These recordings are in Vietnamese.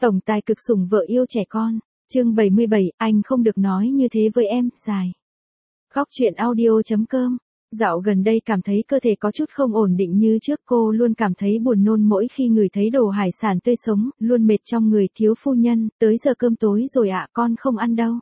Tổng tài cực sủng vợ yêu trẻ con. Chương 77, anh không được nói như thế với em, dài. Góc truyện audio.com. Dạo gần đây cảm thấy cơ thể có chút không ổn định như trước, cô luôn cảm thấy buồn nôn mỗi khi ngửi thấy đồ hải sản tươi sống, luôn mệt trong người. Thiếu phu nhân, tới giờ cơm tối rồi ạ, con không ăn đâu.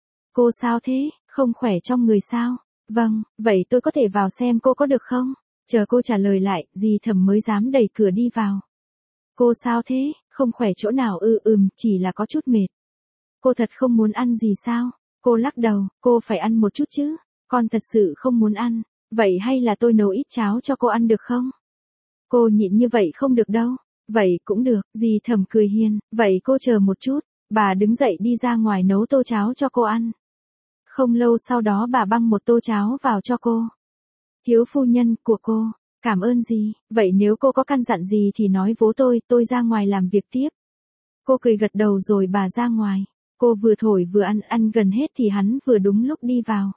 Cô sao thế, không khỏe trong người sao? Vâng, vậy tôi có thể vào xem cô có được không? Chờ cô trả lời lại, dì Thẩm mới dám đẩy cửa đi vào. Cô sao thế, không khỏe chỗ nào ư? Chỉ là có chút mệt. Cô thật không muốn ăn gì sao? Cô lắc đầu, cô phải ăn một chút chứ. Con thật sự không muốn ăn. Vậy hay là tôi nấu ít cháo cho cô ăn được không? Cô nhịn như vậy không được đâu. Vậy cũng được, dì Thẩm cười hiền. Vậy cô chờ một chút. Bà đứng dậy đi ra ngoài nấu tô cháo cho cô ăn. Không lâu sau đó bà băng một tô cháo vào cho cô. Thiếu phu nhân của cô, cảm ơn dì. Vậy nếu cô có căn dặn gì thì nói với tôi ra ngoài làm việc tiếp. Cô cười gật đầu rồi bà ra ngoài. Cô vừa thổi vừa ăn gần hết thì hắn vừa đúng lúc đi vào.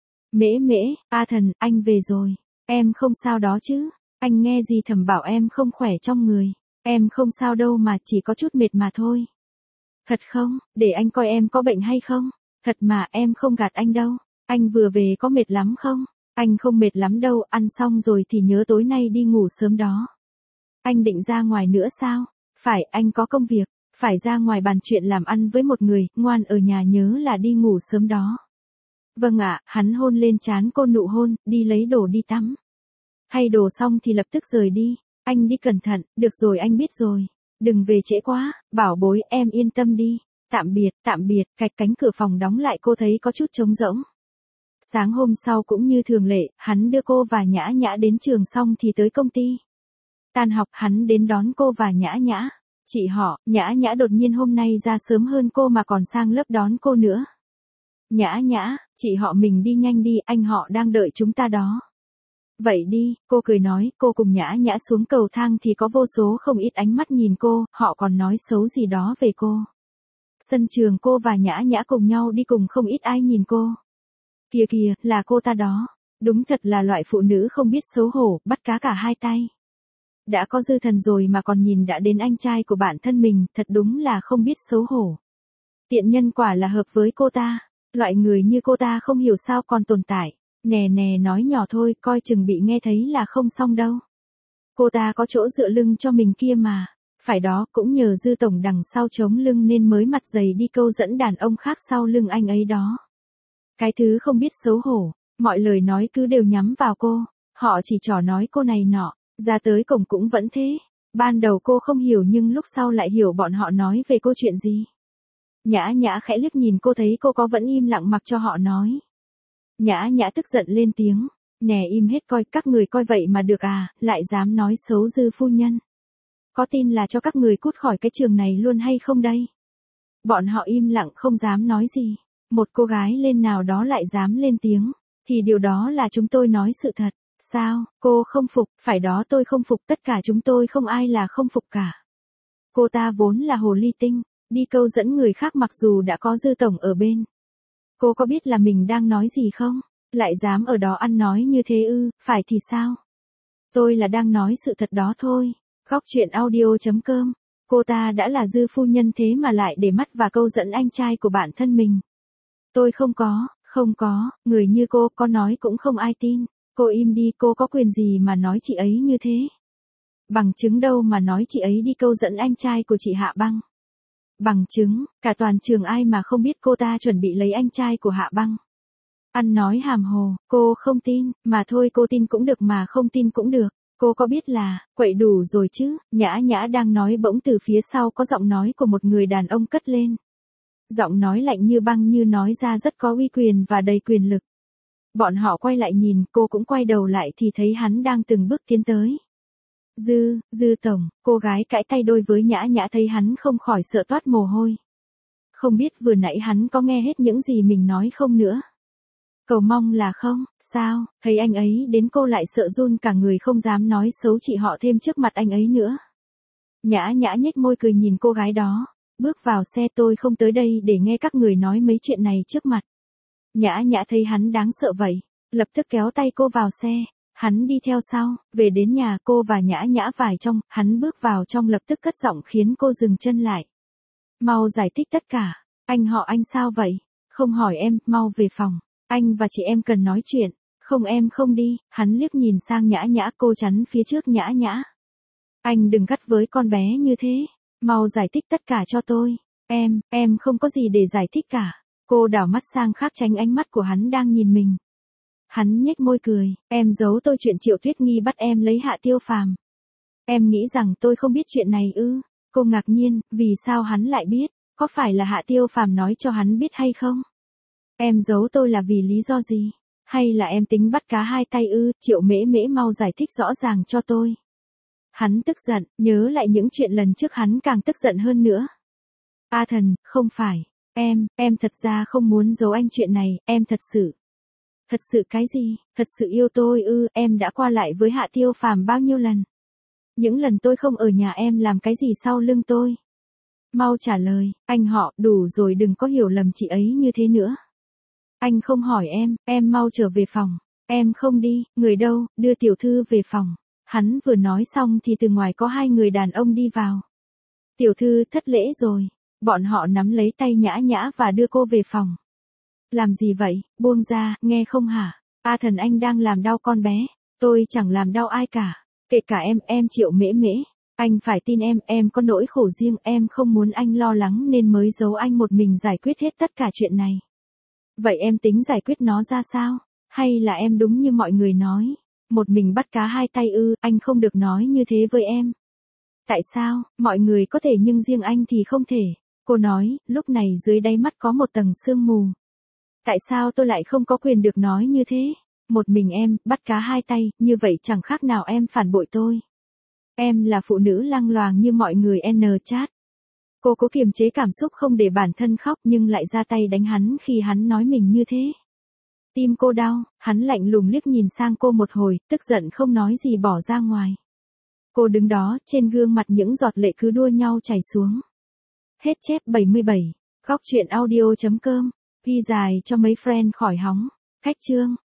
Mễ mễ, A Thần, anh về rồi. Em không sao đó chứ? Anh nghe dì Thẩm bảo em không khỏe trong người. Em không sao đâu mà, chỉ có chút mệt mà thôi. Thật không? Để anh coi em có bệnh hay không? Thật mà, em không gạt anh đâu. Anh vừa về có mệt lắm không? Anh không mệt lắm đâu, ăn xong rồi thì nhớ tối nay đi ngủ sớm đó. Anh định ra ngoài nữa sao? Phải, anh có công việc. Phải ra ngoài bàn chuyện làm ăn với một người, ngoan ở nhà nhớ là đi ngủ sớm đó. Vâng ạ, hắn hôn lên trán cô, nụ hôn, đi lấy đồ đi tắm. Thay đồ xong thì lập tức rời đi. Anh đi cẩn thận, được rồi anh biết rồi. Đừng về trễ quá, bảo bối, em yên tâm đi. Tạm biệt, cạch cánh cửa phòng đóng lại, cô thấy có chút trống rỗng. Sáng hôm sau cũng như thường lệ, hắn đưa cô và Nhã Nhã đến trường xong thì tới công ty. Tan học hắn đến đón cô và Nhã Nhã. Chị họ, Nhã Nhã đột nhiên hôm nay ra sớm hơn cô mà còn sang lớp đón cô nữa. Nhã Nhã, chị họ mình đi nhanh đi, anh họ đang đợi chúng ta đó. Vậy đi, cô cười nói, cô cùng Nhã Nhã xuống cầu thang thì có vô số không ít ánh mắt nhìn cô, họ còn nói xấu gì đó về cô. Sân trường cô và Nhã Nhã cùng nhau đi cùng không ít ai nhìn cô. Kìa, là cô ta đó. Đúng thật là loại phụ nữ không biết xấu hổ, bắt cá cả hai tay. Đã có dư thần rồi mà còn nhìn đã đến anh trai của bản thân mình, thật đúng là không biết xấu hổ. Tiện nhân quả là hợp với cô ta. Loại người như cô ta không hiểu sao còn tồn tại. Nè, nói nhỏ thôi, coi chừng bị nghe thấy là không xong đâu. Cô ta có chỗ dựa lưng cho mình kia mà. Phải đó, cũng nhờ dư tổng đằng sau chống lưng nên mới mặt dày đi câu dẫn đàn ông khác sau lưng anh ấy đó. Cái thứ không biết xấu hổ, mọi lời nói cứ đều nhắm vào cô. Họ chỉ trò nói cô này nọ, ra tới cổng cũng vẫn thế. Ban đầu cô không hiểu nhưng lúc sau lại hiểu bọn họ nói về cô chuyện gì. Nhã Nhã khẽ liếc nhìn cô, thấy cô có vẫn im lặng mặc cho họ nói. Nhã Nhã tức giận lên tiếng. Nè im hết coi, các người coi vậy mà được à, lại dám nói xấu dư phu nhân. Có tin là cho các người cút khỏi cái trường này luôn hay không đây? Bọn họ im lặng không dám nói gì. Một cô gái lên nào đó lại dám lên tiếng. Thì điều đó là chúng tôi nói sự thật. Sao, cô không phục? Phải đó, tôi không phục, tất cả chúng tôi không ai là không phục cả. Cô ta vốn là hồ ly tinh, đi câu dẫn người khác mặc dù đã có dư tổng ở bên. Cô có biết là mình đang nói gì không? Lại dám ở đó ăn nói như thế ư, phải thì sao? Tôi là đang nói sự thật đó thôi. Góc truyện audio.com. Cô ta đã là dư phu nhân thế mà lại để mắt và câu dẫn anh trai của bản thân mình. Tôi không có, người như cô có nói cũng không ai tin. Cô im đi, cô có quyền gì mà nói chị ấy như thế? Bằng chứng đâu mà nói chị ấy đi câu dẫn anh trai của chị Hạ Băng? Bằng chứng, cả toàn trường ai mà không biết cô ta chuẩn bị lấy anh trai của Hạ Băng. Ăn nói hàm hồ, cô không tin, mà thôi cô tin cũng được mà không tin cũng được. Cô có biết là, quậy đủ rồi chứ, Nhã Nhã đang nói bỗng từ phía sau có giọng nói của một người đàn ông cất lên. Giọng nói lạnh như băng như nói ra rất có uy quyền và đầy quyền lực. Bọn họ quay lại nhìn, cô cũng quay đầu lại thì thấy hắn đang từng bước tiến tới. Dư tổng, cô gái cãi tay đôi với Nhã Nhã thấy hắn không khỏi sợ toát mồ hôi. Không biết vừa nãy hắn có nghe hết những gì mình nói không nữa. Cầu mong là không, sao, thấy anh ấy đến cô lại sợ run cả người không dám nói xấu chị họ thêm trước mặt anh ấy nữa. Nhã Nhã nhếch môi cười nhìn cô gái đó, bước vào xe, tôi không tới đây để nghe các người nói mấy chuyện này trước mặt. Nhã Nhã thấy hắn đáng sợ vậy, lập tức kéo tay cô vào xe, hắn đi theo sau, về đến nhà cô và Nhã Nhã vào trong, hắn bước vào trong lập tức cất giọng khiến cô dừng chân lại. mau giải thích tất cả. Anh họ anh sao vậy? Không hỏi em, mau về phòng. Anh và chị em cần nói chuyện. Không em không đi, hắn liếc nhìn sang Nhã Nhã, cô chắn phía trước Nhã Nhã. Anh đừng gắt với con bé như thế, mau giải thích tất cả cho tôi. Em không có gì để giải thích cả. Cô đảo mắt sang khác tránh ánh mắt của hắn đang nhìn mình. Hắn nhếch môi cười, em giấu tôi chuyện Triệu Tuyết Nghi bắt em lấy Hạ Tiêu Phàm. Em nghĩ rằng tôi không biết chuyện này ư? Cô ngạc nhiên, vì sao hắn lại biết? Có phải là Hạ Tiêu Phàm nói cho hắn biết hay không? Em giấu tôi là vì lý do gì? Hay là em tính bắt cá hai tay ư? Triệu Mễ Mễ mau giải thích rõ ràng cho tôi. Hắn tức giận, nhớ lại những chuyện lần trước hắn càng tức giận hơn nữa. A Thần, không phải. Em thật ra không muốn giấu anh chuyện này, em thật sự. Thật sự cái gì? Thật sự yêu tôi ư? Em đã qua lại với Hạ Tiêu Phàm bao nhiêu lần? Những lần tôi không ở nhà em làm cái gì sau lưng tôi? Mau trả lời, anh họ, đủ rồi, đừng có hiểu lầm chị ấy như thế nữa. Anh không hỏi em mau trở về phòng. Em không đi, người đâu, đưa tiểu thư về phòng. Hắn vừa nói xong thì từ ngoài có hai người đàn ông đi vào. Tiểu thư thất lễ rồi. Bọn họ nắm lấy tay Nhã Nhã và đưa cô về phòng. Làm gì vậy, buông ra, nghe không hả? A Thần, anh đang làm đau con bé. Tôi chẳng làm đau ai cả. Kể cả em Triệu Mễ Mễ. Anh phải tin em có nỗi khổ riêng, em không muốn anh lo lắng nên mới giấu anh một mình giải quyết hết tất cả chuyện này. Vậy em tính giải quyết nó ra sao? Hay là em đúng như mọi người nói? Một mình bắt cá hai tay ư? Anh không được nói như thế với em. Tại sao, mọi người có thể nhưng riêng anh thì không thể. Cô nói, lúc này dưới đáy mắt có một tầng sương mù. Tại sao tôi lại không có quyền được nói như thế? Một mình em, bắt cá hai tay, như vậy chẳng khác nào em phản bội tôi. Em là phụ nữ lăng loàng như mọi người chat. Cô cố kiềm chế cảm xúc không để bản thân khóc nhưng lại ra tay đánh hắn khi hắn nói mình như thế. Tim cô đau, hắn lạnh lùng liếc nhìn sang cô một hồi, tức giận không nói gì bỏ ra ngoài. Cô đứng đó, trên gương mặt những giọt lệ cứ đua nhau chảy xuống. Hết chép 77. Góc truyện audio.com. Ghi dài cho mấy friend khỏi hóng. Cách chương.